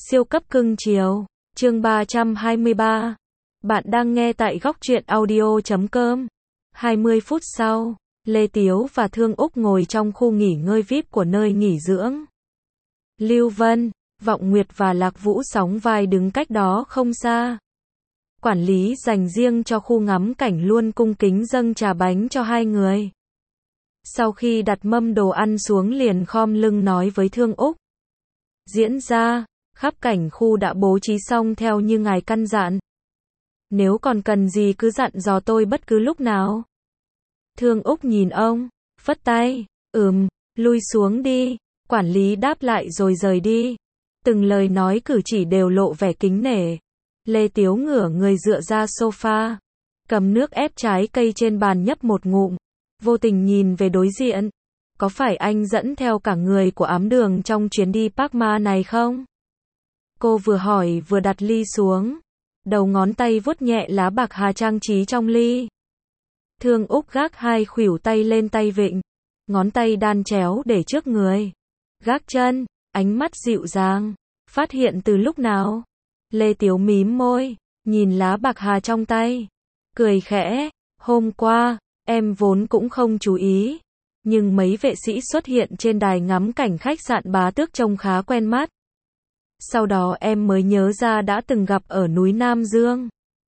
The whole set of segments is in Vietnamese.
Siêu cấp cưng chiều, chương 323. Bạn đang nghe tại góc truyện audio.com. 20 phút sau, Lê Tiếu và Thương Úc ngồi trong khu nghỉ ngơi VIP của nơi nghỉ dưỡng. Lưu Vân, Vọng Nguyệt và Lạc Vũ sóng vai đứng cách đó không xa. Quản lý dành riêng cho khu ngắm cảnh luôn cung kính dâng trà bánh cho hai người. Sau khi đặt mâm đồ ăn xuống liền khom lưng nói với Thương Úc. Diễn ra, khắp cảnh khu đã bố trí xong theo như ngài căn dặn. Nếu còn cần gì cứ dặn dò tôi bất cứ lúc nào. Thương Úc nhìn ông, phất tay, lui xuống đi. Quản lý đáp lại rồi rời đi. Từng lời nói cử chỉ đều lộ vẻ kính nể. Lê Tiếu ngửa người dựa ra sofa, cầm nước ép trái cây trên bàn nhấp một ngụm, vô tình nhìn về đối diện. Có phải anh dẫn theo cả người của ám đường trong chuyến đi Park Ma này không? Cô vừa hỏi vừa đặt ly xuống, đầu ngón tay vuốt nhẹ lá bạc hà trang trí trong ly. Thương Úc gác hai khuỷu tay lên tay vịn, ngón tay đan chéo để trước người. Gác chân, ánh mắt dịu dàng. Phát hiện từ lúc nào? Lê Tiếu mím môi, nhìn lá bạc hà trong tay, cười khẽ. Hôm qua, em vốn cũng không chú ý, nhưng mấy vệ sĩ xuất hiện trên đài ngắm cảnh khách sạn Bá Tước trông khá quen mắt. Sau đó em mới nhớ ra đã từng gặp ở núi Nam Dương.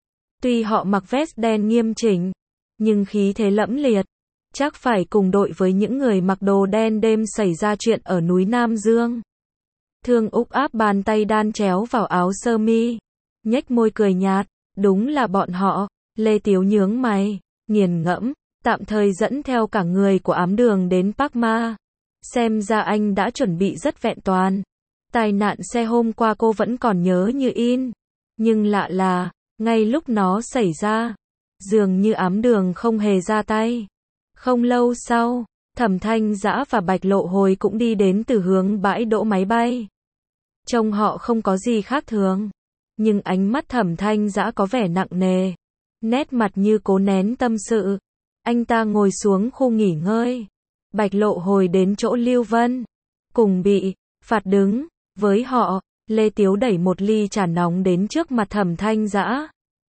Tuy họ mặc vest đen nghiêm chỉnh, nhưng khí thế lẫm liệt. Chắc phải cùng đội với những người mặc đồ đen đêm xảy ra chuyện ở núi Nam Dương. Thương Úc áp bàn tay đan chéo vào áo sơ mi, nhếch môi cười nhạt. Đúng là bọn họ. Lê Tiếu nhướng mày, nghiền ngẫm. Tạm thời dẫn theo cả người của ám đường đến Park Ma. Xem ra anh đã chuẩn bị rất vẹn toàn. Tai nạn xe hôm qua cô vẫn còn nhớ như in. Nhưng lạ là, ngay lúc nó xảy ra, dường như ám đường không hề ra tay. Không lâu sau, Thẩm Thanh Dã và Bạch Lộ Hồi cũng đi đến từ hướng bãi đỗ máy bay. Trông họ không có gì khác thường, nhưng ánh mắt Thẩm Thanh Dã có vẻ nặng nề, nét mặt như cố nén tâm sự. Anh ta ngồi xuống khu nghỉ ngơi. Bạch Lộ Hồi đến chỗ Lưu Vân, cùng bị phạt đứng với họ. Lê Tiếu đẩy một ly trà nóng đến trước mặt Thẩm Thanh Dã.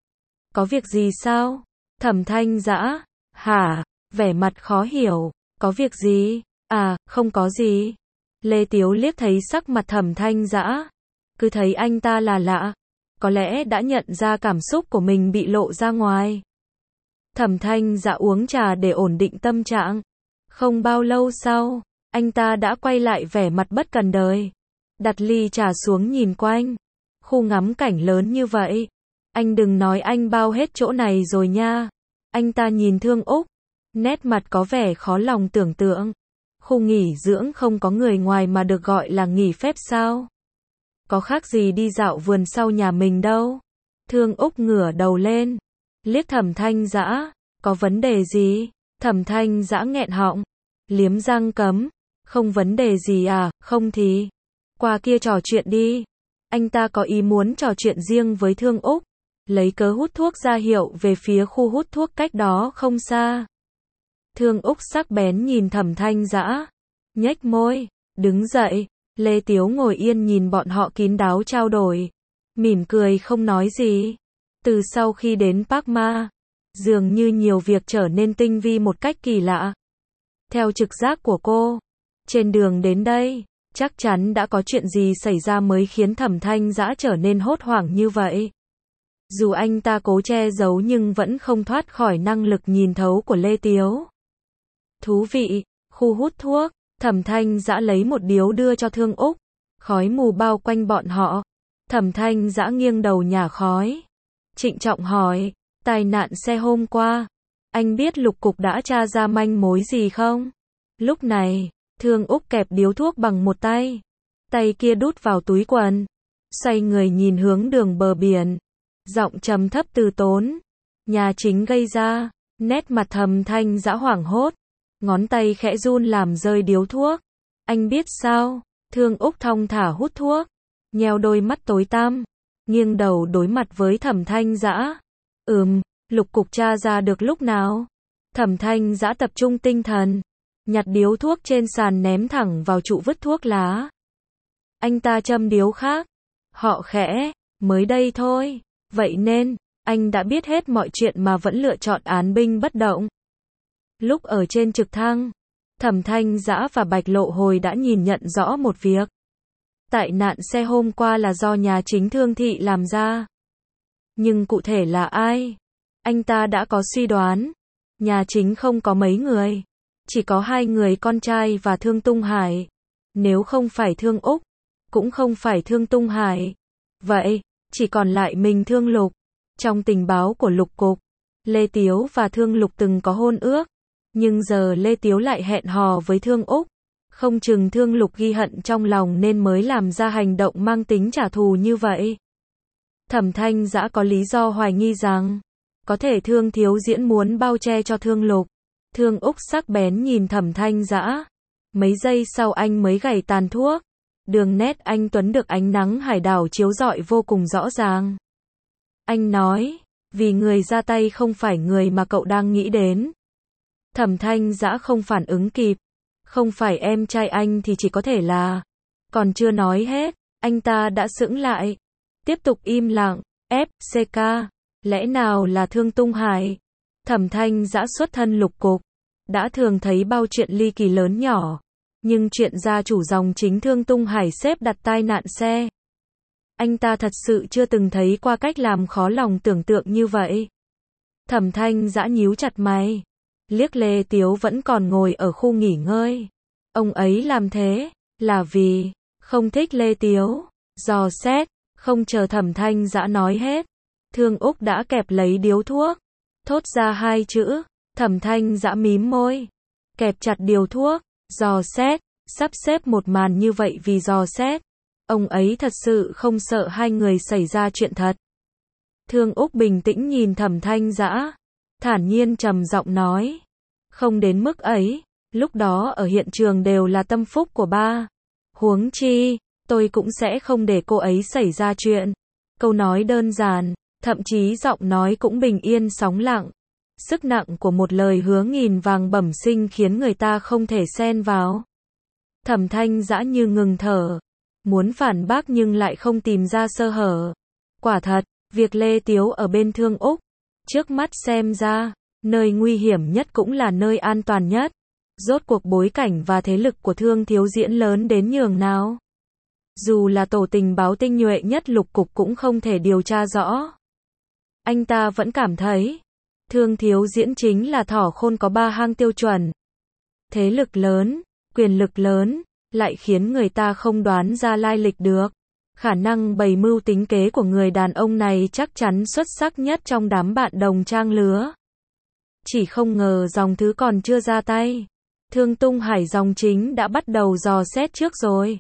Có việc gì sao? Thẩm Thanh Dã, hả? Vẻ mặt khó hiểu. Có việc gì? À, không có gì. Lê Tiếu liếc thấy sắc mặt Thẩm Thanh Dã, cứ thấy anh ta là lạ. Có lẽ đã nhận ra cảm xúc của mình bị lộ ra ngoài. Thẩm Thanh Dã uống trà để ổn định tâm trạng. Không bao lâu sau, anh ta đã quay lại vẻ mặt bất cần đời. Đặt ly trà xuống nhìn quanh. Khu ngắm cảnh lớn như vậy. Anh đừng nói anh bao hết chỗ này rồi nha. Anh ta nhìn Thương Úc, nét mặt có vẻ khó lòng tưởng tượng. Khu nghỉ dưỡng không có người ngoài mà được gọi là nghỉ phép sao? Có khác gì đi dạo vườn sau nhà mình đâu. Thương Úc ngửa đầu lên, liếc Thẩm Thanh Dã. Có vấn đề gì? Thẩm Thanh Dã nghẹn họng, liếm răng cấm. Không vấn đề gì à? Không thì qua kia trò chuyện đi. Anh ta có ý muốn trò chuyện riêng với Thương Úc, lấy cớ hút thuốc ra hiệu về phía khu hút thuốc cách đó không xa. Thương Úc sắc bén nhìn Thẩm Thanh Dã, nhếch môi, đứng dậy. Lê Tiếu ngồi yên nhìn bọn họ kín đáo trao đổi, mỉm cười không nói gì. Từ sau khi đến Park Ma, dường như nhiều việc trở nên tinh vi một cách kỳ lạ. Theo trực giác của cô, trên đường đến đây, chắc chắn đã có chuyện gì xảy ra mới khiến Thẩm Thanh Dã trở nên hốt hoảng như vậy. Dù anh ta cố che giấu nhưng vẫn không thoát khỏi năng lực nhìn thấu của Lê Tiếu. Thú vị, khu hút thuốc. Thẩm Thanh Dã lấy một điếu đưa cho Thương Úc. Khói mù bao quanh bọn họ. Thẩm Thanh Dã nghiêng đầu nhả khói, trịnh trọng hỏi, tai nạn xe hôm qua, anh biết lục cục đã tra ra manh mối gì không? Lúc này, Thương Úc kẹp điếu thuốc bằng một tay, tay kia đút vào túi quần, xoay người nhìn hướng đường bờ biển, giọng trầm thấp từ tốn. Nhà chính gây ra. Nét mặt Thẩm Thanh Dã hoảng hốt, ngón tay khẽ run làm rơi điếu thuốc. Anh biết sao? Thương Úc thong thả hút thuốc, nheo đôi mắt tối tăm, nghiêng đầu đối mặt với Thẩm Thanh Dã. Lục cục tra ra được lúc nào? Thẩm Thanh Dã tập trung tinh thần, nhặt điếu thuốc trên sàn ném thẳng vào trụ vứt thuốc lá. Anh ta châm điếu khác, Họ khẽ, mới đây thôi. Vậy nên, anh đã biết hết mọi chuyện mà vẫn lựa chọn án binh bất động. Lúc ở trên trực thăng, Thẩm Thanh Dã và Bạch Lộ Hồi đã nhìn nhận rõ một việc. Tai nạn xe hôm qua là do nhà chính Thương Thị làm ra. Nhưng cụ thể là ai? Anh ta đã có suy đoán. Nhà chính không có mấy người. Chỉ có 2 người con trai và Thương Tung Hải. Nếu không phải Thương Úc, cũng không phải Thương Tung Hải. Vậy, chỉ còn lại mình Thương Lục. Trong tình báo của Lục Cục, Lê Tiếu và Thương Lục từng có hôn ước. Nhưng giờ Lê Tiếu lại hẹn hò với Thương Úc. Không chừng Thương Lục ghi hận trong lòng nên mới làm ra hành động mang tính trả thù như vậy. Thẩm Thanh Dã có lý do hoài nghi rằng, có thể Thương Thiếu Diễn muốn bao che cho Thương Lục. Thương Úc sắc bén nhìn Thẩm Thanh Dã. Mấy giây sau anh mới gảy tàn thuốc. Đường nét anh tuấn được ánh nắng hải đảo chiếu rọi vô cùng rõ ràng. Anh nói, vì người ra tay không phải người mà cậu đang nghĩ đến. Thẩm Thanh Dã không phản ứng kịp. Không phải em trai anh thì chỉ có thể là. Còn chưa nói hết, anh ta đã sững lại. Tiếp tục im lặng. FCK. Lẽ nào là Thương Tung Hải? Thẩm Thanh Dã xuất thân Lục Cục. Đã thường thấy bao chuyện ly kỳ lớn nhỏ. Nhưng chuyện gia chủ dòng chính Thương Tung Hải xếp đặt tai nạn xe. Anh ta thật sự chưa từng thấy qua cách làm khó lòng tưởng tượng như vậy. Thẩm Thanh Dã nhíu chặt mày. Liếc Lê Tiếu vẫn còn ngồi ở khu nghỉ ngơi. Ông ấy làm thế, là vì, không thích Lê Tiếu. Dò xét, không chờ Thẩm Thanh Dã nói hết. Thương Úc đã kẹp lấy điếu thuốc. Thốt ra 2 chữ, Thẩm Thanh Dã mím môi. Kẹp chặt điếu thuốc, dò xét, sắp xếp một màn như vậy vì dò xét. Ông ấy thật sự không sợ 2 người xảy ra chuyện thật. Thương Úc bình tĩnh nhìn Thẩm Thanh Dã. Thản nhiên trầm giọng nói. Không đến mức ấy, lúc đó ở hiện trường đều là tâm phúc của ba. Huống chi, tôi cũng sẽ không để cô ấy xảy ra chuyện. Câu nói đơn giản, thậm chí giọng nói cũng bình yên sóng lặng. Sức nặng của một lời hứa nghìn vàng bẩm sinh khiến người ta không thể xen vào. Thẩm Thanh Dã như ngừng thở. Muốn phản bác nhưng lại không tìm ra sơ hở. Quả thật, việc Lê Tiếu ở bên Thương Úc. Trước mắt xem ra, nơi nguy hiểm nhất cũng là nơi an toàn nhất. Rốt cuộc bối cảnh và thế lực của Thương Thiếu Diễn lớn đến nhường nào. Dù là tổ tình báo tinh nhuệ nhất Lục Cục cũng không thể điều tra rõ. Anh ta vẫn cảm thấy, Thương Thiếu Diễn chính là thỏ khôn có 3 hang tiêu chuẩn. Thế lực lớn, quyền lực lớn, lại khiến người ta không đoán ra lai lịch được. Khả năng bày mưu tính kế của người đàn ông này chắc chắn xuất sắc nhất trong đám bạn đồng trang lứa. Chỉ không ngờ dòng thứ còn chưa ra tay. Thương Tung Hải dòng chính đã bắt đầu dò xét trước rồi.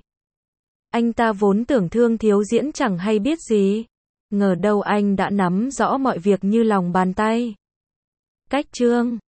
Anh ta vốn tưởng Thương Thiếu Diễn chẳng hay biết gì. Ngờ đâu anh đã nắm rõ mọi việc như lòng bàn tay. Cách chương